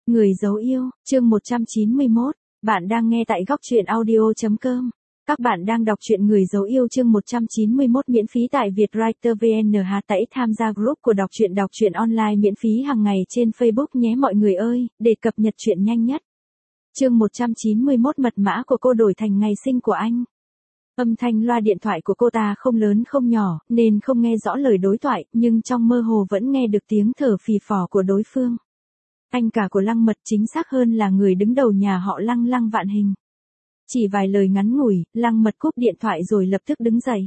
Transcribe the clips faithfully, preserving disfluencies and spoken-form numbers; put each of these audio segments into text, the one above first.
Người dấu yêu, chương một trăm chín mươi mốt. Bạn đang nghe tại góc truyện audio chấm com. Các bạn đang đọc truyện Người dấu yêu chương một trăm chín mươi mốt miễn phí tại Vietwriter vê en. Hà tẩy tham gia group của đọc truyện đọc truyện online miễn phí hàng ngày trên Facebook nhé mọi người ơi, để cập nhật truyện nhanh nhất. Chương một trăm chín mươi mốt mật mã của cô đổi thành ngày sinh của anh. Âm thanh loa điện thoại của cô ta không lớn không nhỏ, nên không nghe rõ lời đối thoại, nhưng trong mơ hồ vẫn nghe được tiếng thở phì phò của đối phương. Anh cả của Lăng Mật, chính xác hơn là người đứng đầu nhà họ Lăng, Lăng Vạn Hình. Chỉ vài lời ngắn ngủi, Lăng Mật cúp điện thoại rồi lập tức đứng dậy.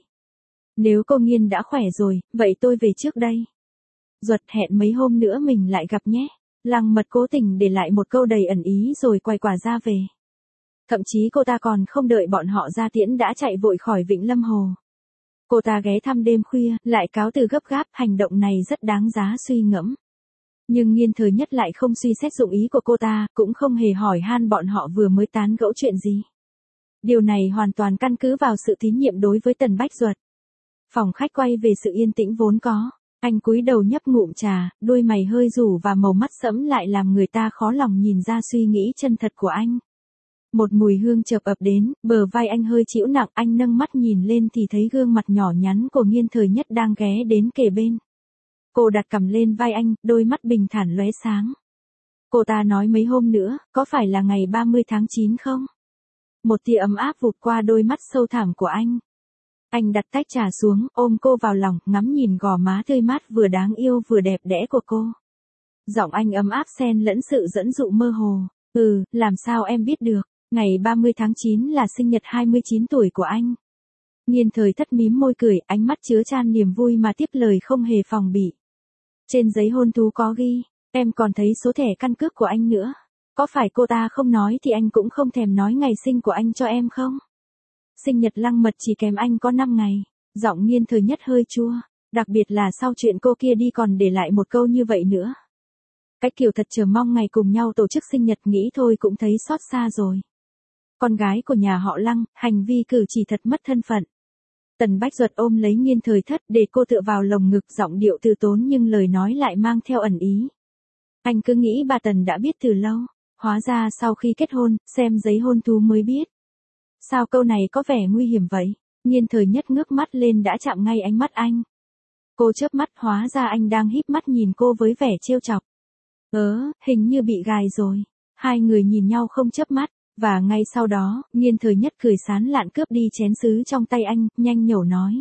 Nếu cô Nghiên đã khỏe rồi, vậy tôi về trước đây. Duật hẹn mấy hôm nữa mình lại gặp nhé. Lăng Mật cố tình để lại một câu đầy ẩn ý rồi quay quả ra về. Thậm chí cô ta còn không đợi bọn họ ra tiễn đã chạy vội khỏi Vịnh Lâm Hồ. Cô ta ghé thăm đêm khuya, lại cáo từ gấp gáp, hành động này rất đáng giá suy ngẫm. Nhưng Nghiên Thời Nhất lại không suy xét dụng ý của cô ta, cũng không hề hỏi han bọn họ vừa mới tán gẫu chuyện gì. Điều này hoàn toàn căn cứ vào sự tín nhiệm đối với Tần Bách Duật. Phòng khách quay về sự yên tĩnh vốn có. Anh cúi đầu nhấp ngụm trà, đôi mày hơi rủ và màu mắt sẫm lại làm người ta khó lòng nhìn ra suy nghĩ chân thật của anh. Một mùi hương chợp ập đến, bờ vai anh hơi chịu nặng, anh nâng mắt nhìn lên thì thấy gương mặt nhỏ nhắn của Nghiên Thời Nhất đang ghé đến kề bên. Cô đặt cằm lên vai anh, đôi mắt bình thản lóe sáng. Cô ta nói mấy hôm nữa, có phải là ngày ba mươi tháng chín không? Một tia ấm áp vụt qua đôi mắt sâu thẳm của anh. Anh đặt tách trà xuống, ôm cô vào lòng, ngắm nhìn gò má tươi mát vừa đáng yêu vừa đẹp đẽ của cô. Giọng anh ấm áp xen lẫn sự dẫn dụ mơ hồ. Ừ, làm sao em biết được, ngày ba mươi tháng chín là sinh nhật hai mươi chín tuổi của anh. Nghiên Thời Thất mím môi cười, ánh mắt chứa chan niềm vui mà tiếp lời không hề phòng bị. Trên giấy hôn thú có ghi, em còn thấy số thẻ căn cước của anh nữa. Có phải cô ta không nói thì anh cũng không thèm nói ngày sinh của anh cho em không? Sinh nhật Lăng Mật chỉ kèm anh có năm ngày. Giọng Nghiên Thời Nhất hơi chua, đặc biệt là sau chuyện cô kia đi còn để lại một câu như vậy nữa. Cái kiểu thật chờ mong ngày cùng nhau tổ chức sinh nhật, nghĩ thôi cũng thấy xót xa rồi. Con gái của nhà họ Lăng, hành vi cử chỉ thật mất thân phận. Tần Bách Duật ôm lấy Nghiên Thời Thất để cô tựa vào lồng ngực, giọng điệu từ tốn nhưng lời nói lại mang theo ẩn ý. Anh cứ nghĩ bà Tần đã biết từ lâu, hóa ra sau khi kết hôn, xem giấy hôn thú mới biết. Sao câu này có vẻ nguy hiểm vậy? Nghiên Thời Nhất ngước mắt lên đã chạm ngay ánh mắt anh. Cô chớp mắt, hóa ra anh đang híp mắt nhìn cô với vẻ trêu chọc. Ớ, hình như bị gài rồi. Hai người nhìn nhau không chớp mắt. Và ngay sau đó, Nghiên Thời Nhất cười sán lạn cướp đi chén sứ trong tay anh, nhanh nhẩu nói.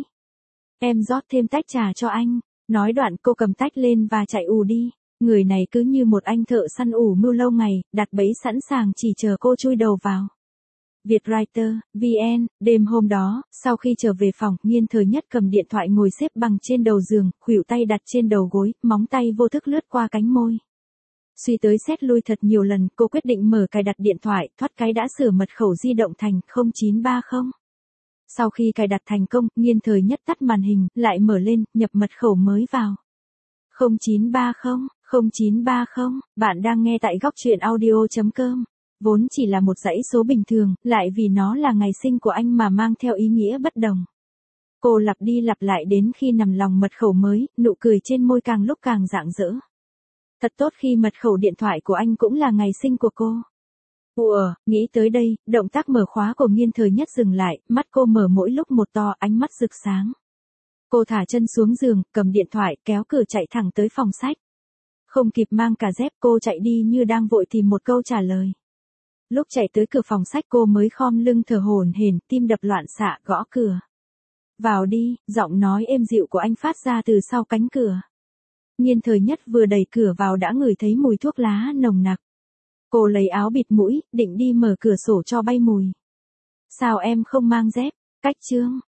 Em rót thêm tách trà cho anh. Nói đoạn cô cầm tách lên và chạy ù đi. Người này cứ như một anh thợ săn ủ mưu lâu ngày, đặt bẫy sẵn sàng chỉ chờ cô chui đầu vào. Vietwriter, vê en, đêm hôm đó, sau khi trở về phòng, Nghiên Thời Nhất cầm điện thoại ngồi xếp bằng trên đầu giường, khuỷu tay đặt trên đầu gối, móng tay vô thức lướt qua cánh môi. Suy tới xét lui thật nhiều lần, cô quyết định mở cài đặt điện thoại, thoát cái đã sửa mật khẩu di động thành không chín ba không. Sau khi cài đặt thành công, Nghiên Thời Nhất tắt màn hình, lại mở lên, nhập mật khẩu mới vào. không chín ba không, không chín ba không, bạn đang nghe tại góc truyện audio chấm com. Vốn chỉ là một dãy số bình thường, lại vì nó là ngày sinh của anh mà mang theo ý nghĩa bất đồng. Cô lặp đi lặp lại đến khi nằm lòng mật khẩu mới, nụ cười trên môi càng lúc càng rạng rỡ. Thật tốt khi mật khẩu điện thoại của anh cũng là ngày sinh của cô. Ủa, nghĩ tới đây, động tác mở khóa của Nghiên Thời Nhất dừng lại, mắt cô mở mỗi lúc một to, ánh mắt rực sáng. Cô thả chân xuống giường, cầm điện thoại, kéo cửa chạy thẳng tới phòng sách. Không kịp mang cả dép, cô chạy đi như đang vội tìm một câu trả lời. Lúc chạy tới cửa phòng sách cô mới khom lưng thở hổn hển, tim đập loạn xạ, gõ cửa. Vào đi, giọng nói êm dịu của anh phát ra từ sau cánh cửa. Nghiên Thời Nhất vừa đẩy cửa vào đã ngửi thấy mùi thuốc lá nồng nặc. Cô lấy áo bịt mũi, định đi mở cửa sổ cho bay mùi. Sao em không mang dép? Cách chương.